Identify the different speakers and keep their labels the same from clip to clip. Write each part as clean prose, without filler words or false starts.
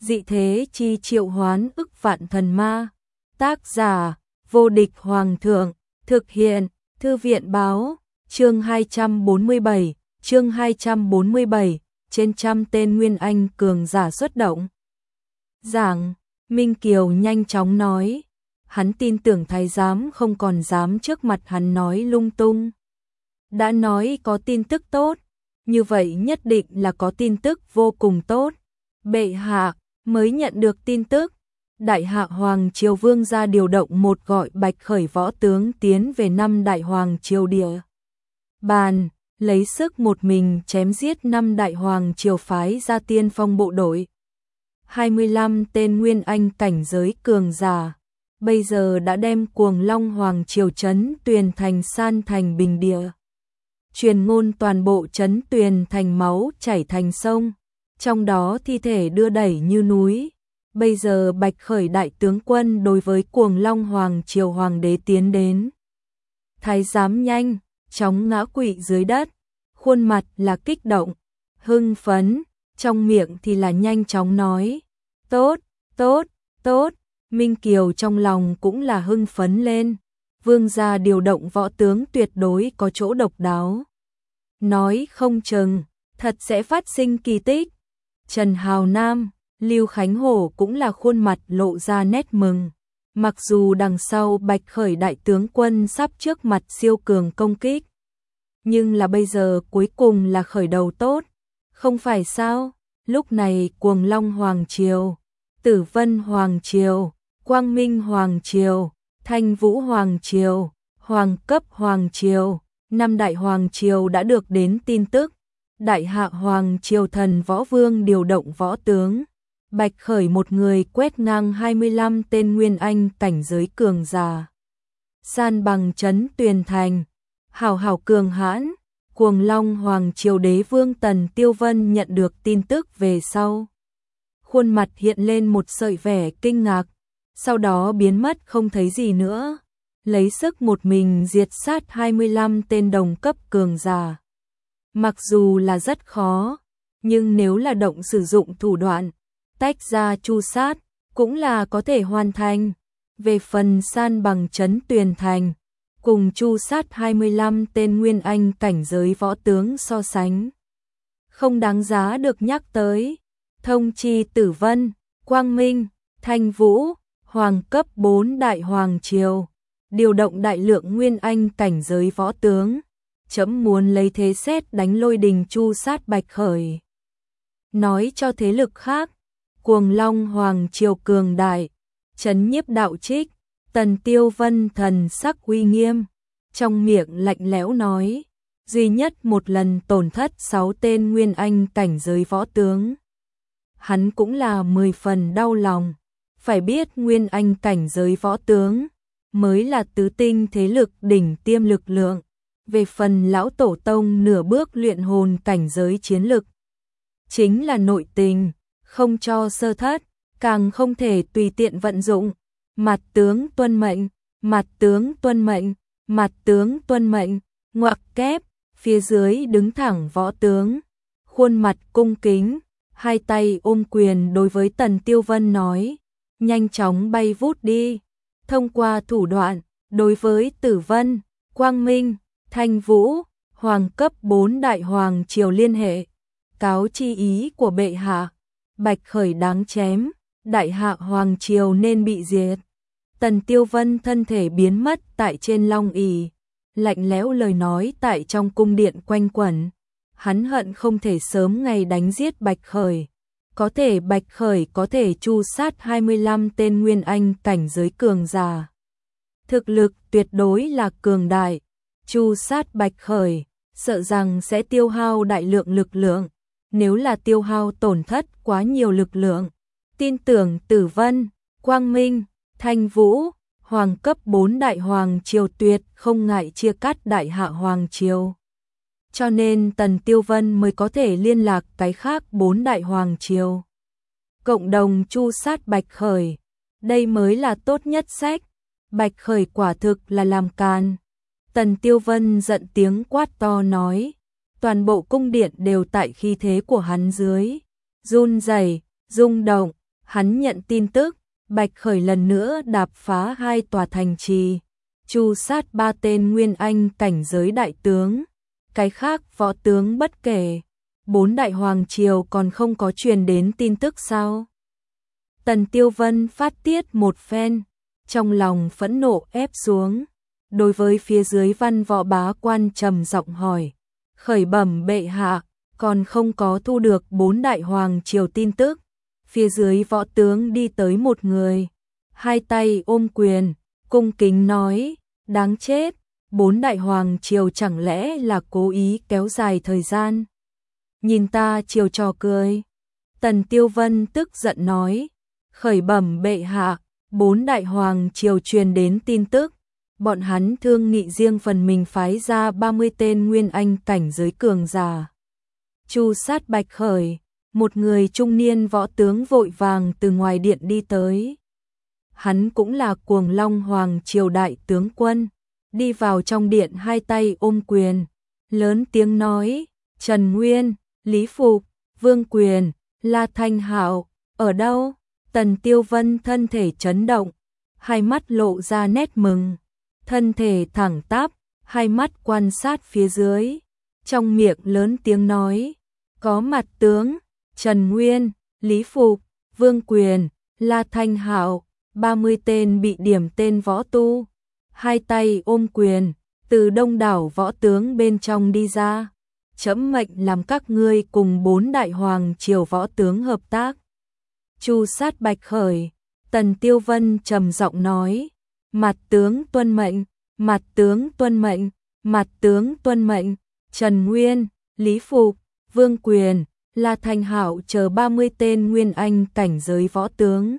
Speaker 1: dị thế chi triệu hoán ức vạn thần ma. Tác giả, vô địch hoàng thượng, thực hiện, thư viện báo, chương 247, trên trăm tên nguyên anh cường giả xuất động. Giảng, Minh Kiều nhanh chóng nói, hắn tin tưởng thái giám không còn dám trước mặt hắn nói lung tung. Đã nói có tin tức tốt, như vậy nhất định là có tin tức vô cùng tốt. Bệ hạ mới nhận được tin tức, Đại Hạ Hoàng Triều Vương ra điều động một gọi Bạch Khởi võ tướng tiến về 5 Đại Hoàng Triều địa bàn, lấy sức một mình chém giết 5 Đại Hoàng Triều phái ra tiên phong bộ đội. 25 tên nguyên anh cảnh giới cường giả, bây giờ đã đem Cuồng Long Hoàng Triều trấn Tuyền thành san thành bình địa. Truyền ngôn toàn bộ trấn Tuyền thành máu chảy thành sông, trong đó thi thể đưa đẩy như núi. Bây giờ Bạch Khởi đại tướng quân đối với Cuồng Long Hoàng Triều hoàng đế tiến đến. Thái giám nhanh chóng ngã quỵ dưới đất, khuôn mặt là kích động, hưng phấn, trong miệng thì là nhanh chóng nói, tốt, tốt, tốt. Minh Kiều trong lòng cũng là hưng phấn lên, vương gia điều động võ tướng tuyệt đối có chỗ độc đáo. Nói không chừng, thật sẽ phát sinh kỳ tích. Trần Hào Nam, Lưu Khánh Hổ cũng là khuôn mặt lộ ra nét mừng. Mặc dù đằng sau Bạch Khởi đại tướng quân sắp trước mặt siêu cường công kích, nhưng là bây giờ cuối cùng là khởi đầu tốt, không phải sao? Lúc này Cuồng Long Hoàng Triều, Tử Vân Hoàng Triều, Quang Minh Hoàng Triều, Thanh Vũ Hoàng Triều, Hoàng Cấp Hoàng Triều, 5 Đại Hoàng Triều đã được đến tin tức. Đại Hạ Hoàng Triều thần võ vương điều động võ tướng, Bạch Khởi một người quét ngang 25 tên nguyên anh cảnh giới cường giả. San bằng trấn Tuyền thành, hảo hảo cường hãn. Cuồng Long Hoàng Triều đế vương Tần Tiêu Vân nhận được tin tức về sau, khuôn mặt hiện lên một sợi vẻ kinh ngạc, sau đó biến mất không thấy gì nữa. Lấy sức một mình diệt sát 25 tên đồng cấp cường giả. Mặc dù là rất khó, nhưng nếu là động sử dụng thủ đoạn, tách ra chu sát, cũng là có thể hoàn thành. Về phần san bằng trấn Tuyền thành, cùng chu sát 25 tên nguyên anh cảnh giới võ tướng so sánh, không đáng giá được nhắc tới. Thông chi Tử Vân, Quang Minh, Thanh Vũ, Hoàng cấp 4 Đại Hoàng Triều, điều động đại lượng nguyên anh cảnh giới võ tướng. Chấm muốn lấy thế sét đánh lôi đình chu sát Bạch Khởi. Nói cho thế lực khác, Cuồng Long Hoàng Triều cường đại, trấn nhiếp đạo trích. Tần Tiêu Vân thần sắc uy nghiêm, trong miệng lạnh lẽo nói, duy nhất một lần tổn thất 6 tên nguyên anh cảnh giới võ tướng. Hắn cũng là 10 phần đau lòng, phải biết nguyên anh cảnh giới võ tướng mới là tứ tinh thế lực đỉnh tiêm lực lượng. Về phần lão tổ tông nửa bước luyện hồn cảnh giới chiến lực, chính là nội tình, không cho sơ thất, càng không thể tùy tiện vận dụng. Mặt tướng tuân mệnh, mặt tướng tuân mệnh, mặt tướng tuân mệnh. Ngoặc kép, phía dưới đứng thẳng võ tướng, khuôn mặt cung kính, hai tay ôm quyền đối với Tần Tiêu Vân nói, nhanh chóng bay vút đi. Thông qua thủ đoạn, đối với Tử Vân, Quang Minh, Thanh Vũ, Hoàng cấp 4 Đại Hoàng Triều liên hệ, cáo chi ý của bệ hạ, Bạch Khởi đáng chém, Đại Hạ Hoàng Triều nên bị diệt. Tần Tiêu Vân thân thể biến mất tại trên long ỷ, lạnh lẽo lời nói tại trong cung điện quanh quẩn. Hắn hận không thể sớm ngày đánh giết Bạch Khởi, có thể Bạch Khởi có thể chu sát 25 tên nguyên anh cảnh giới cường giả. Thực lực tuyệt đối là cường đại, chu sát Bạch Khởi, sợ rằng sẽ tiêu hao đại lượng lực lượng. Nếu là tiêu hao tổn thất quá nhiều lực lượng, tin tưởng Tử Vân, Quang Minh, Thanh Vũ, Hoàng cấp 4 Đại Hoàng Triều tuyệt không ngại chia cắt Đại Hạ Hoàng Triều. Cho nên Tần Tiêu Vân mới có thể liên lạc cái khác 4 Đại Hoàng Triều, cộng đồng chu sát Bạch Khởi. Đây mới là tốt nhất sách. Bạch Khởi quả thực là làm càn. Tần Tiêu Vân giận tiếng quát to nói, toàn bộ cung điện đều tại khí thế của hắn dưới run rẩy, rung động. Hắn nhận tin tức, Bạch Khởi lần nữa đạp phá 2 tòa thành trì, tru sát 3 tên nguyên anh cảnh giới đại tướng, cái khác võ tướng bất kể. 4 đại hoàng triều còn không có truyền đến tin tức sao? Tần Tiêu Vân phát tiết một phen, trong lòng phẫn nộ ép xuống, đối với phía dưới văn võ bá quan trầm giọng hỏi, khởi bẩm bệ hạ, còn không có thu được 4 đại hoàng triều tin tức. Phía dưới võ tướng đi tới một người, hai tay ôm quyền, cung kính nói, đáng chết, 4 đại hoàng triều chẳng lẽ là cố ý kéo dài thời gian. Nhìn ta chiều trò cười. Tần Tiêu Vân tức giận nói, khởi bẩm bệ hạ, 4 đại hoàng triều truyền đến tin tức, bọn hắn thương nghị riêng phần mình phái ra 30 tên nguyên anh cảnh giới cường giả. Chu sát Bạch Khởi, một người trung niên võ tướng vội vàng từ ngoài điện đi tới. Hắn cũng là Cuồng Long Hoàng triều đại tướng quân, đi vào trong điện hai tay ôm quyền, lớn tiếng nói, Trần Nguyên, Lý Phục, Vương Quyền, La Thanh Hạo, ở đâu? Tần Tiêu Vân thân thể chấn động, hai mắt lộ ra nét mừng, thân thể thẳng tắp, hai mắt quan sát phía dưới, trong miệng lớn tiếng nói, có mặt tướng, Trần Nguyên, Lý Phục, Vương Quyền, La Thanh Hạo, 30 tên bị điểm tên võ tu, hai tay ôm quyền, từ đông đảo võ tướng bên trong đi ra. Chấm mệnh làm các ngươi cùng 4 đại hoàng triều võ tướng hợp tác. Chu sát Bạch Khởi, Tần Tiêu Vân trầm giọng nói, mặt tướng tuân mệnh, mặt tướng tuân mệnh, mặt tướng tuân mệnh. Trần Nguyên, Lý Phục, Vương Quyền, La Thanh Hạo chờ 30 tên nguyên anh cảnh giới võ tướng.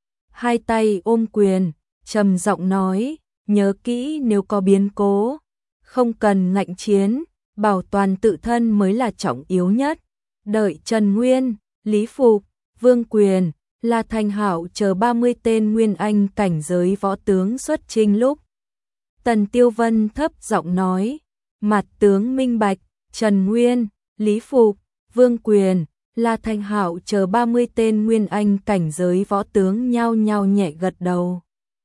Speaker 1: Hai tay ôm quyền, trầm giọng nói, nhớ kỹ nếu có biến cố, không cần ngạnh chiến, bảo toàn tự thân mới là trọng yếu nhất. Đợi Trần Nguyên, Lý Phục, Vương Quyền, La Thanh Hạo chờ 30 tên nguyên anh cảnh giới võ tướng xuất chinh lúc. Tần Tiêu Vân thấp giọng nói, mặt tướng minh bạch, Trần Nguyên, Lý Phục, Vương Quyền, La Thanh Hạo chờ 30 tên nguyên anh cảnh giới võ tướng nhao nhao nhẹ gật đầu.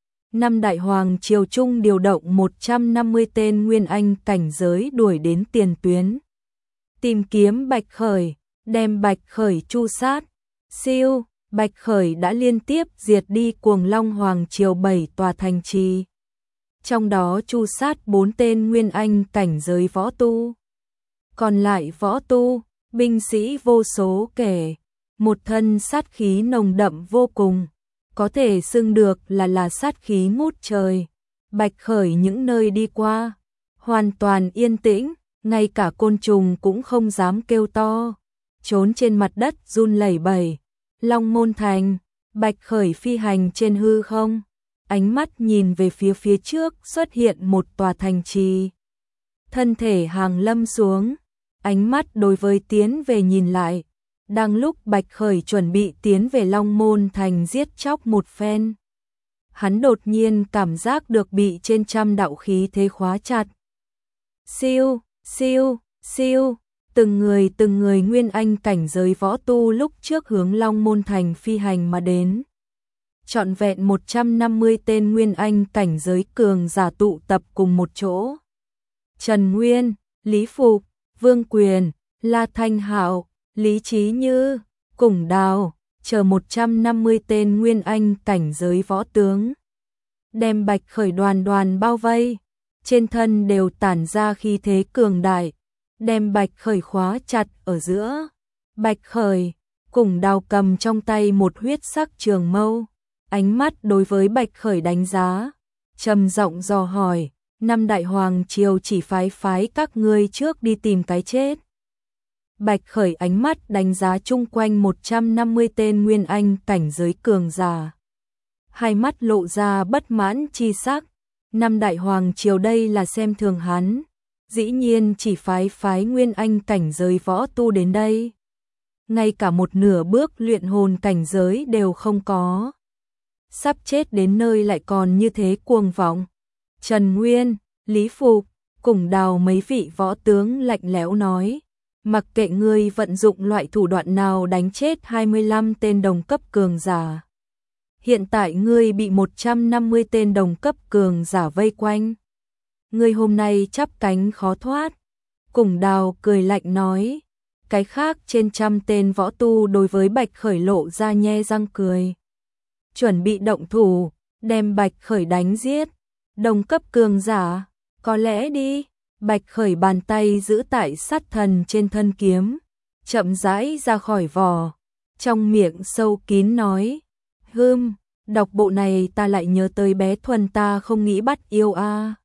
Speaker 1: 5 đại hoàng triều trung điều động 150 tên nguyên anh cảnh giới đuổi đến tiền tuyến. Tìm kiếm Bạch Khởi, đem Bạch Khởi tru sát. Siêu, Bạch Khởi đã liên tiếp diệt đi Cuồng Long Hoàng triều 7 tòa thành trì. Trong đó tru sát 4 tên nguyên anh cảnh giới võ tu. Còn lại võ tu, binh sĩ vô số kể, một thân sát khí nồng đậm vô cùng, có thể xưng được là sát khí ngút trời. Bạch Khởi những nơi đi qua, hoàn toàn yên tĩnh, ngay cả côn trùng cũng không dám kêu to, trốn trên mặt đất run lẩy bẩy. Long Môn Thành, Bạch Khởi phi hành trên hư không, ánh mắt nhìn về phía trước xuất hiện một tòa thành trì. Thân thể hàng lâm xuống, ánh mắt đối với tiến về nhìn lại, đang lúc Bạch Khởi chuẩn bị tiến về Long Môn Thành giết chóc một phen. Hắn đột nhiên cảm giác được bị trên trăm đạo khí thế khóa chặt. Siêu, siêu, siêu, từng người nguyên anh cảnh giới võ tu lúc trước hướng Long Môn Thành phi hành mà đến. Trọn vẹn 150 tên nguyên anh cảnh giới cường giả tụ tập cùng một chỗ. Trần Nguyên, Lý Phục, Vương Quyền, La Thanh Hạo, Lý Chí Như, Củng Đào, chờ 150 tên nguyên anh cảnh giới võ tướng. Đem Bạch Khởi đoàn bao vây, trên thân đều tản ra khí thế cường đại, đem Bạch Khởi khóa chặt ở giữa. Bạch Khởi, Củng Đào cầm trong tay một huyết sắc trường mâu, ánh mắt đối với Bạch Khởi đánh giá, trầm giọng dò hỏi, 5 đại hoàng triều chỉ phái các ngươi trước đi tìm cái chết. Bạch Khởi ánh mắt đánh giá chung quanh 150 tên nguyên anh cảnh giới cường giả. Hai mắt lộ ra bất mãn chi sắc, 5 đại hoàng triều đây là xem thường hắn, dĩ nhiên chỉ phái nguyên anh cảnh giới võ tu đến đây. Ngay cả một nửa bước luyện hồn cảnh giới đều không có. Sắp chết đến nơi lại còn như thế cuồng vọng. Trần Nguyên, Lý Phục, Củng Đào mấy vị võ tướng lạnh lẽo nói, Mặc kệ ngươi vận dụng loại thủ đoạn nào đánh chết 25 tên đồng cấp cường giả. Hiện tại ngươi bị 150 tên đồng cấp cường giả vây quanh. Ngươi hôm nay chắp cánh khó thoát. Củng Đào cười lạnh nói. Cái khác trên 100 tên võ tu đối với Bạch Khởi lộ ra nhe răng cười. Chuẩn bị động thủ, đem Bạch Khởi đánh giết. Đồng cấp cường giả, có lẽ đi. Bạch Khởi bàn tay giữ tại sát thần trên thân kiếm, chậm rãi ra khỏi vỏ, trong miệng sâu kín nói. Đọc bộ này ta lại nhớ tới bé Thuần ta không nghĩ bắt yêu a.